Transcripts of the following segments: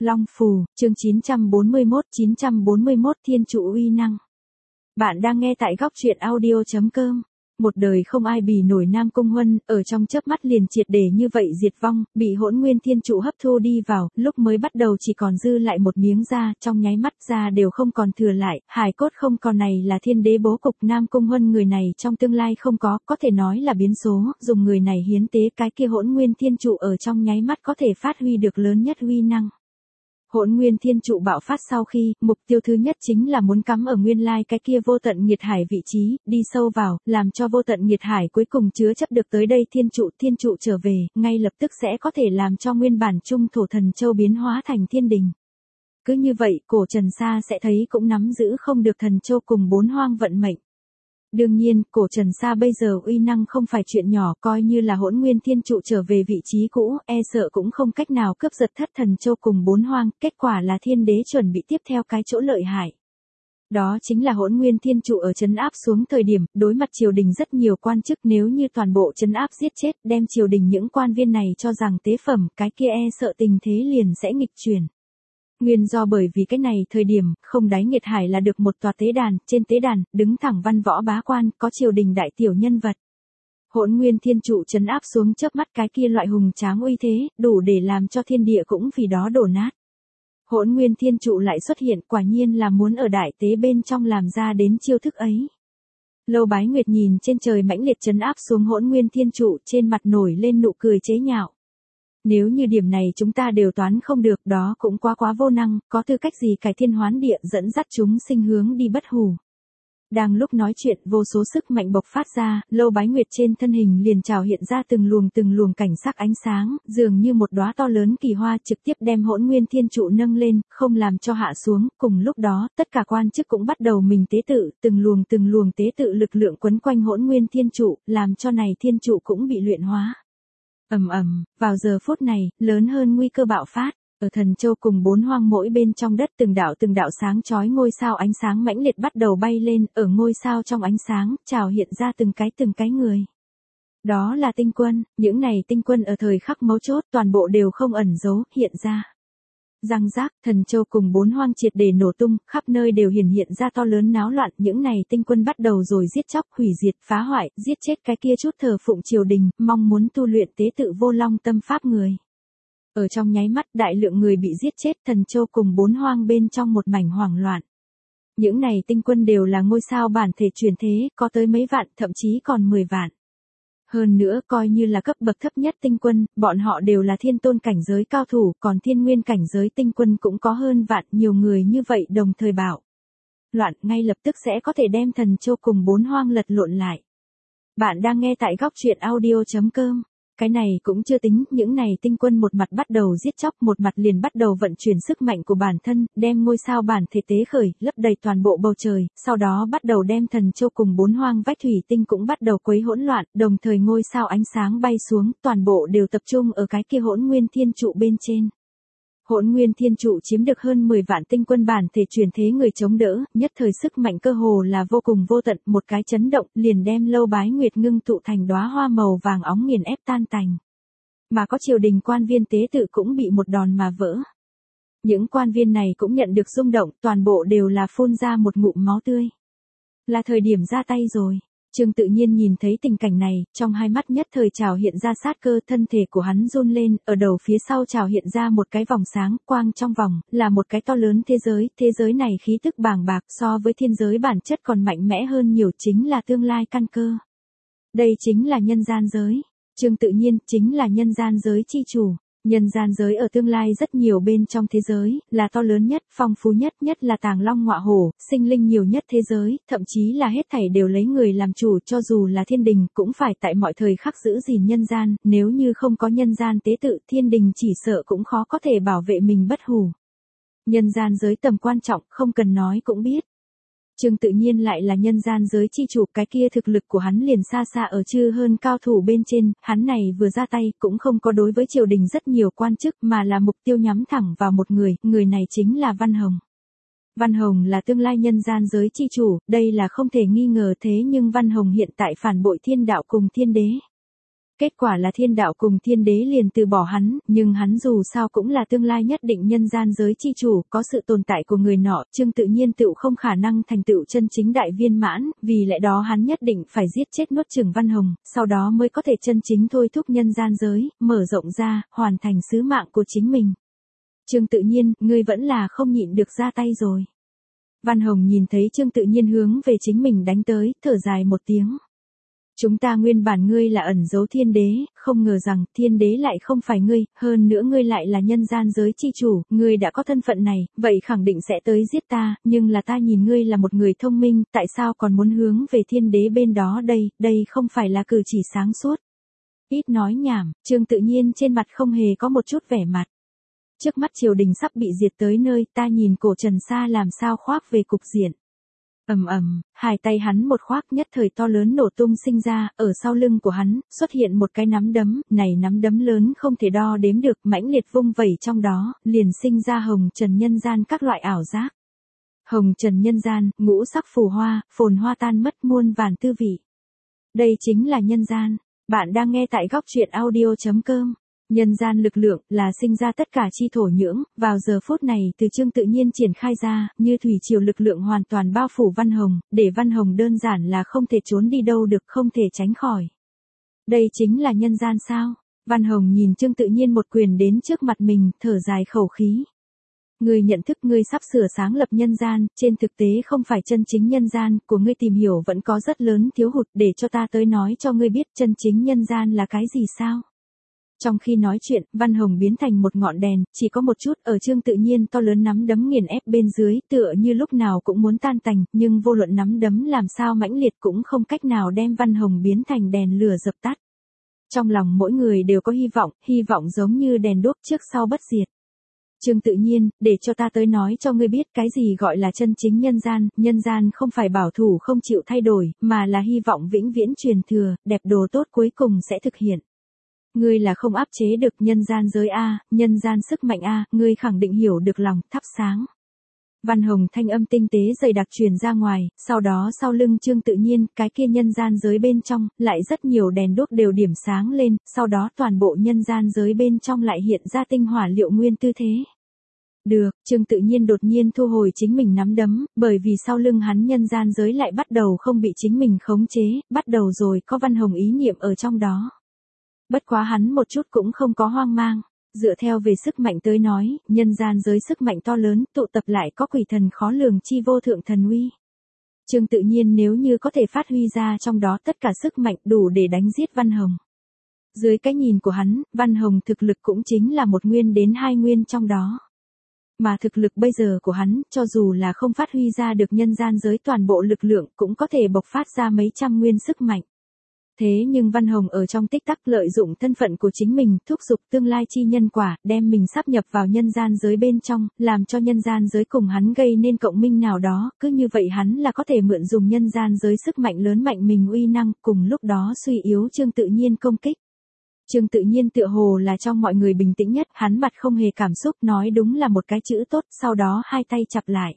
Long Phù, chương 941 Thiên Trụ uy năng. Bạn đang nghe tại góc truyện audio.com. Một đời không ai bì nổi Nam Cung Huân, ở trong chớp mắt liền triệt để như vậy diệt vong, bị Hỗn Nguyên Thiên Trụ hấp thu đi vào, lúc mới bắt đầu chỉ còn dư lại một miếng da, trong nháy mắt da đều không còn thừa lại, hài cốt không còn này là thiên đế bố cục Nam Cung Huân người này trong tương lai không có thể nói là biến số, dùng người này hiến tế cái kia Hỗn Nguyên Thiên Trụ ở trong nháy mắt có thể phát huy được lớn nhất uy năng. Hỗn Nguyên Thiên Trụ bạo phát sau khi, mục tiêu thứ nhất chính là muốn cắm ở nguyên lai cái kia vô tận nghiệt hải vị trí, đi sâu vào, làm cho vô tận nghiệt hải cuối cùng chứa chấp được tới đây Thiên Trụ trở về, ngay lập tức sẽ có thể làm cho nguyên bản trung thổ thần châu biến hóa thành thiên đình. Cứ như vậy, cổ Trần Sa sẽ thấy cũng nắm giữ không được thần châu cùng bốn hoang vận mệnh. Đương nhiên, cổ Trần Sa bây giờ uy năng không phải chuyện nhỏ, coi như là Hỗn Nguyên Thiên Trụ trở về vị trí cũ, e sợ cũng không cách nào cướp giật thất thần châu cùng bốn hoang, kết quả là thiên đế chuẩn bị tiếp theo cái chỗ lợi hại. Đó chính là Hỗn Nguyên Thiên Trụ ở trấn áp xuống thời điểm, đối mặt triều đình rất nhiều quan chức, nếu như toàn bộ trấn áp giết chết, đem triều đình những quan viên này cho rằng tế phẩm, cái kia e sợ tình thế liền sẽ nghịch chuyển. Nguyên do bởi vì cái này thời điểm, không đáy nghiệt hải là được một tòa tế đàn, trên tế đàn, đứng thẳng văn võ bá quan, có triều đình đại tiểu nhân vật. Hỗn Nguyên Thiên Trụ trấn áp xuống chớp mắt cái kia loại hùng tráng uy thế, đủ để làm cho thiên địa cũng vì đó đổ nát. Hỗn Nguyên Thiên Trụ lại xuất hiện, quả nhiên là muốn ở đại tế bên trong làm ra đến chiêu thức ấy. Lâu Bái Nguyệt nhìn trên trời mãnh liệt trấn áp xuống Hỗn Nguyên Thiên Trụ, trên mặt nổi lên nụ cười chế nhạo. Nếu như điểm này chúng ta đều toán không được, đó cũng quá vô năng, có tư cách gì cải thiên hoán địa dẫn dắt chúng sinh hướng đi bất hủ. Đang lúc nói chuyện, vô số sức mạnh bộc phát ra, Lâu Bái Nguyệt trên thân hình liền trào hiện ra từng luồng cảnh sắc ánh sáng, dường như một đóa to lớn kỳ hoa trực tiếp đem Hỗn Nguyên Thiên Trụ nâng lên, không làm cho hạ xuống, cùng lúc đó, tất cả quan chức cũng bắt đầu mình tế tự, từng luồng tế tự lực lượng quấn quanh Hỗn Nguyên Thiên Trụ, làm cho này Thiên Trụ cũng bị luyện hóa. Vào giờ phút này, lớn hơn nguy cơ bạo phát, ở thần châu cùng bốn hoang mỗi bên trong đất từng đạo sáng chói ngôi sao ánh sáng mãnh liệt bắt đầu bay lên, ở ngôi sao trong ánh sáng, trào hiện ra từng cái người. Đó là tinh quân, những này tinh quân ở thời khắc mấu chốt toàn bộ đều không ẩn giấu, hiện ra. Răng rác, thần châu cùng bốn hoang triệt để nổ tung, khắp nơi đều hiện ra to lớn náo loạn, những này tinh quân bắt đầu rồi giết chóc, hủy diệt, phá hoại, giết chết cái kia chút thờ phụng triều đình, mong muốn tu luyện tế tự vô long tâm pháp người. Ở trong nháy mắt, đại lượng người bị giết chết, thần châu cùng bốn hoang bên trong một mảnh hoảng loạn. Những này tinh quân đều là ngôi sao bản thể truyền thế, có tới mấy vạn, thậm chí còn 10 vạn. Hơn nữa coi như là cấp bậc thấp nhất tinh quân, bọn họ đều là thiên tôn cảnh giới cao thủ, còn thiên nguyên cảnh giới tinh quân cũng có hơn vạn, nhiều người như vậy đồng thời bạo loạn, ngay lập tức sẽ có thể đem thần châu cùng bốn hoang lật lộn lại. Bạn đang nghe tại góc truyện audio.com. Cái này cũng chưa tính, những này tinh quân một mặt bắt đầu giết chóc, một mặt liền bắt đầu vận chuyển sức mạnh của bản thân, đem ngôi sao bản thể tế khởi, lấp đầy toàn bộ bầu trời, sau đó bắt đầu đem thần châu cùng bốn hoang vách thủy tinh cũng bắt đầu quấy hỗn loạn, đồng thời ngôi sao ánh sáng bay xuống, toàn bộ đều tập trung ở cái kia Hỗn Nguyên Thiên Trụ bên trên. Hỗn Nguyên Thiên Trụ chiếm được hơn 10 vạn tinh quân bản thể truyền thế người chống đỡ, nhất thời sức mạnh cơ hồ là vô cùng vô tận, một cái chấn động, liền đem Lâu Bái Nguyệt ngưng tụ thành đóa hoa màu vàng óng nghiền ép tan tành. Mà có triều đình quan viên tế tự cũng bị một đòn mà vỡ. Những quan viên này cũng nhận được rung động, toàn bộ đều là phun ra một ngụm máu tươi. Là thời điểm ra tay rồi. Trương Tự Nhiên nhìn thấy tình cảnh này, trong hai mắt nhất thời trào hiện ra sát cơ, thân thể của hắn run lên, ở đầu phía sau trào hiện ra một cái vòng sáng, quang trong vòng, là một cái to lớn thế giới này khí tức bàng bạc so với thiên giới bản chất còn mạnh mẽ hơn nhiều, chính là tương lai căn cơ. Đây chính là nhân gian giới. Trương Tự Nhiên chính là nhân gian giới chi chủ. Nhân gian giới ở tương lai rất nhiều bên trong thế giới, là to lớn nhất, phong phú nhất là tàng long ngọa hổ, sinh linh nhiều nhất thế giới, thậm chí là hết thảy đều lấy người làm chủ, cho dù là thiên đình, cũng phải tại mọi thời khắc giữ gìn nhân gian, nếu như không có nhân gian tế tự, thiên đình chỉ sợ cũng khó có thể bảo vệ mình bất hủ. Nhân gian giới tầm quan trọng, không cần nói cũng biết. Trương Tự Nhiên lại là nhân gian giới chi chủ, cái kia thực lực của hắn liền xa ở chư hơn cao thủ bên trên, hắn này vừa ra tay cũng không có đối với triều đình rất nhiều quan chức mà là mục tiêu nhắm thẳng vào một người này chính là Văn Hồng. Văn Hồng là tương lai nhân gian giới chi chủ, đây là không thể nghi ngờ, thế nhưng Văn Hồng hiện tại phản bội thiên đạo cùng thiên đế. Kết quả là thiên đạo cùng thiên đế liền từ bỏ hắn, nhưng hắn dù sao cũng là tương lai nhất định nhân gian giới chi chủ, có sự tồn tại của người nọ, Trương Tự Nhiên tựu không khả năng thành tựu chân chính đại viên mãn, vì lẽ đó hắn nhất định phải giết chết nuốt chửng Văn Hồng, sau đó mới có thể chân chính thôi thúc nhân gian giới, mở rộng ra, hoàn thành sứ mạng của chính mình. Trương Tự Nhiên, ngươi vẫn là không nhịn được ra tay rồi. Văn Hồng nhìn thấy Trương Tự Nhiên hướng về chính mình đánh tới, thở dài một tiếng. Chúng ta nguyên bản ngươi là ẩn giấu thiên đế, không ngờ rằng thiên đế lại không phải ngươi, hơn nữa ngươi lại là nhân gian giới chi chủ, ngươi đã có thân phận này, vậy khẳng định sẽ tới giết ta, nhưng là ta nhìn ngươi là một người thông minh, tại sao còn muốn hướng về thiên đế bên đó đây không phải là cử chỉ sáng suốt. Ít nói nhảm, Trương Tự Nhiên trên mặt không hề có một chút vẻ mặt. Trước mắt triều đình sắp bị diệt tới nơi, ta nhìn cổ Trần Sa làm sao khoác về cục diện. Hai tay hắn một khoác nhất thời to lớn nổ tung sinh ra, ở sau lưng của hắn, xuất hiện một cái nắm đấm, này nắm đấm lớn không thể đo đếm được, mãnh liệt vung vẩy trong đó, liền sinh ra hồng trần nhân gian các loại ảo giác. Hồng trần nhân gian, ngũ sắc phù hoa, phồn hoa tan mất muôn vàn tư vị. Đây chính là nhân gian, bạn đang nghe tại góc truyện audio.com. Nhân gian lực lượng là sinh ra tất cả chi thổ nhưỡng, vào giờ phút này từ Trương Tự Nhiên triển khai ra, như thủy triều lực lượng hoàn toàn bao phủ Văn Hồng, để Văn Hồng đơn giản là không thể trốn đi đâu được, không thể tránh khỏi. Đây chính là nhân gian sao? Văn Hồng nhìn Trương Tự Nhiên một quyền đến trước mặt mình, thở dài khẩu khí. Ngươi nhận thức ngươi sắp sửa sáng lập nhân gian, trên thực tế không phải chân chính nhân gian, của ngươi tìm hiểu vẫn có rất lớn thiếu hụt, để cho ta tới nói cho ngươi biết chân chính nhân gian là cái gì sao? Trong khi nói chuyện, Văn Hồng biến thành một ngọn đèn, chỉ có một chút ở Trương Tự Nhiên to lớn nắm đấm nghiền ép bên dưới, tựa như lúc nào cũng muốn tan tành, nhưng vô luận nắm đấm làm sao mãnh liệt cũng không cách nào đem Văn Hồng biến thành đèn lửa dập tắt. Trong lòng mỗi người đều có hy vọng giống như đèn đuốc trước sau bất diệt. Trương Tự Nhiên, để cho ta tới nói cho ngươi biết cái gì gọi là chân chính nhân gian không phải bảo thủ không chịu thay đổi, mà là hy vọng vĩnh viễn truyền thừa, đẹp đồ tốt cuối cùng sẽ thực hiện. Ngươi là không áp chế được nhân gian giới A, nhân gian sức mạnh A, ngươi khẳng định hiểu được lòng, thắp sáng. Văn Hồng thanh âm tinh tế dày đặc truyền ra ngoài, sau đó sau lưng Trương Tự Nhiên, cái kia nhân gian giới bên trong, lại rất nhiều đèn đuốc đều điểm sáng lên, sau đó toàn bộ nhân gian giới bên trong lại hiện ra tinh hỏa liệu nguyên tư thế. Được, Trương Tự Nhiên đột nhiên thu hồi chính mình nắm đấm, bởi vì sau lưng hắn nhân gian giới lại bắt đầu không bị chính mình khống chế, bắt đầu rồi có Văn Hồng ý niệm ở trong đó. Bất quá hắn một chút cũng không có hoang mang, dựa theo về sức mạnh tới nói, nhân gian giới sức mạnh to lớn, tụ tập lại có quỷ thần khó lường chi vô thượng thần uy. Trương Tự Nhiên nếu như có thể phát huy ra trong đó tất cả sức mạnh đủ để đánh giết Văn Hồng. Dưới cái nhìn của hắn, Văn Hồng thực lực cũng chính là một nguyên đến hai nguyên trong đó. Mà thực lực bây giờ của hắn, cho dù là không phát huy ra được nhân gian giới toàn bộ lực lượng, cũng có thể bộc phát ra mấy trăm nguyên sức mạnh. Thế nhưng Văn Hồng ở trong tích tắc lợi dụng thân phận của chính mình, thúc giục tương lai chi nhân quả, đem mình sáp nhập vào nhân gian giới bên trong, làm cho nhân gian giới cùng hắn gây nên cộng minh nào đó, cứ như vậy hắn là có thể mượn dùng nhân gian giới sức mạnh lớn mạnh mình uy năng, cùng lúc đó suy yếu Trương Tự Nhiên công kích. Trương Tự Nhiên tựa hồ là trong mọi người bình tĩnh nhất, hắn mặt không hề cảm xúc, nói đúng là một cái chữ tốt, sau đó hai tay chặp lại.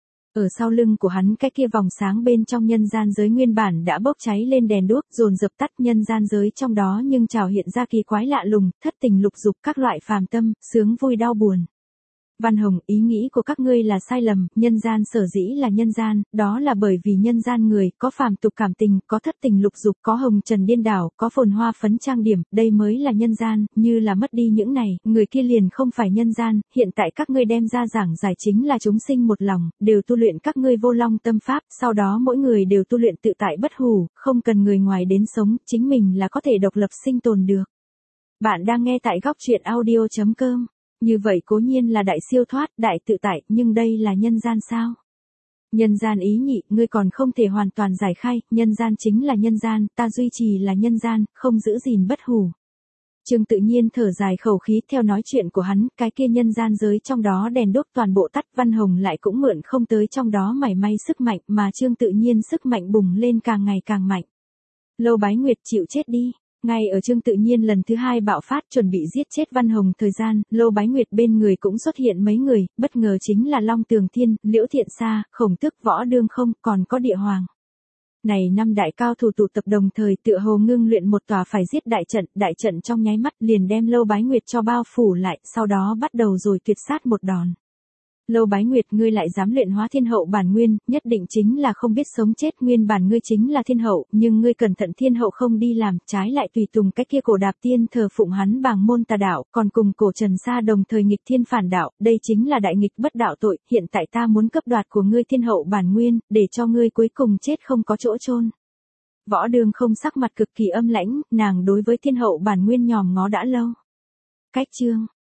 Ở sau lưng của hắn cái kia vòng sáng bên trong nhân gian giới nguyên bản đã bốc cháy lên đèn đuốc, dồn dập tắt nhân gian giới trong đó nhưng trào hiện ra kỳ quái lạ lùng, thất tình lục dục các loại phàm tâm, sướng vui đau buồn. Văn Hồng, ý nghĩ của các ngươi là sai lầm, nhân gian sở dĩ là nhân gian, đó là bởi vì nhân gian người, có phàm tục cảm tình, có thất tình lục dục, có hồng trần điên đảo, có phồn hoa phấn trang điểm, đây mới là nhân gian, như là mất đi những này, người kia liền không phải nhân gian, hiện tại các ngươi đem ra giảng giải chính là chúng sinh một lòng, đều tu luyện các ngươi vô long tâm pháp, sau đó mỗi người đều tu luyện tự tại bất hủ, không cần người ngoài đến sống, chính mình là có thể độc lập sinh tồn được. Bạn đang nghe tại góc truyện audio.com. Như vậy cố nhiên là đại siêu thoát, đại tự tại, nhưng đây là nhân gian sao? Nhân gian ý nhị, ngươi còn không thể hoàn toàn giải khai, nhân gian chính là nhân gian, ta duy trì là nhân gian, không giữ gìn bất hủ. Trương Tự Nhiên thở dài khẩu khí, theo nói chuyện của hắn, cái kia nhân gian giới trong đó đèn đuốc toàn bộ tắt, Văn Hồng lại cũng mượn không tới trong đó mảy may sức mạnh, mà Trương Tự Nhiên sức mạnh bùng lên càng ngày càng mạnh. Lâu Bái Nguyệt chịu chết đi. Ngay ở Trương Tự Nhiên lần thứ hai bạo phát chuẩn bị giết chết Văn Hồng thời gian, Lâu Bái Nguyệt bên người cũng xuất hiện mấy người, bất ngờ chính là Long Tường Thiên, Liễu Thiện Sa, Khổng Tước Võ Đương Không, còn có Địa Hoàng. Này năm đại cao thủ tụ tập đồng thời tựa hồ ngưng luyện một tòa phải giết đại trận trong nháy mắt liền đem Lâu Bái Nguyệt cho bao phủ lại, sau đó bắt đầu rồi tuyệt sát một đòn. Lâu Bái Nguyệt, ngươi lại dám luyện hóa thiên hậu bản nguyên, nhất định chính là không biết sống chết, nguyên bản ngươi chính là thiên hậu, nhưng ngươi cẩn thận thiên hậu không đi làm, trái lại tùy tùng cách kia cổ Đạp Tiên thờ phụng hắn bảng môn tà đạo, còn cùng cổ Trần Sa đồng thời nghịch thiên phản đạo, đây chính là đại nghịch bất đạo tội, hiện tại ta muốn cấp đoạt của ngươi thiên hậu bản nguyên, để cho ngươi cuối cùng chết không có chỗ chôn. Võ Đường Không sắc mặt cực kỳ âm lãnh, nàng đối với thiên hậu bản nguyên nhòm ngó đã lâu. Cách chương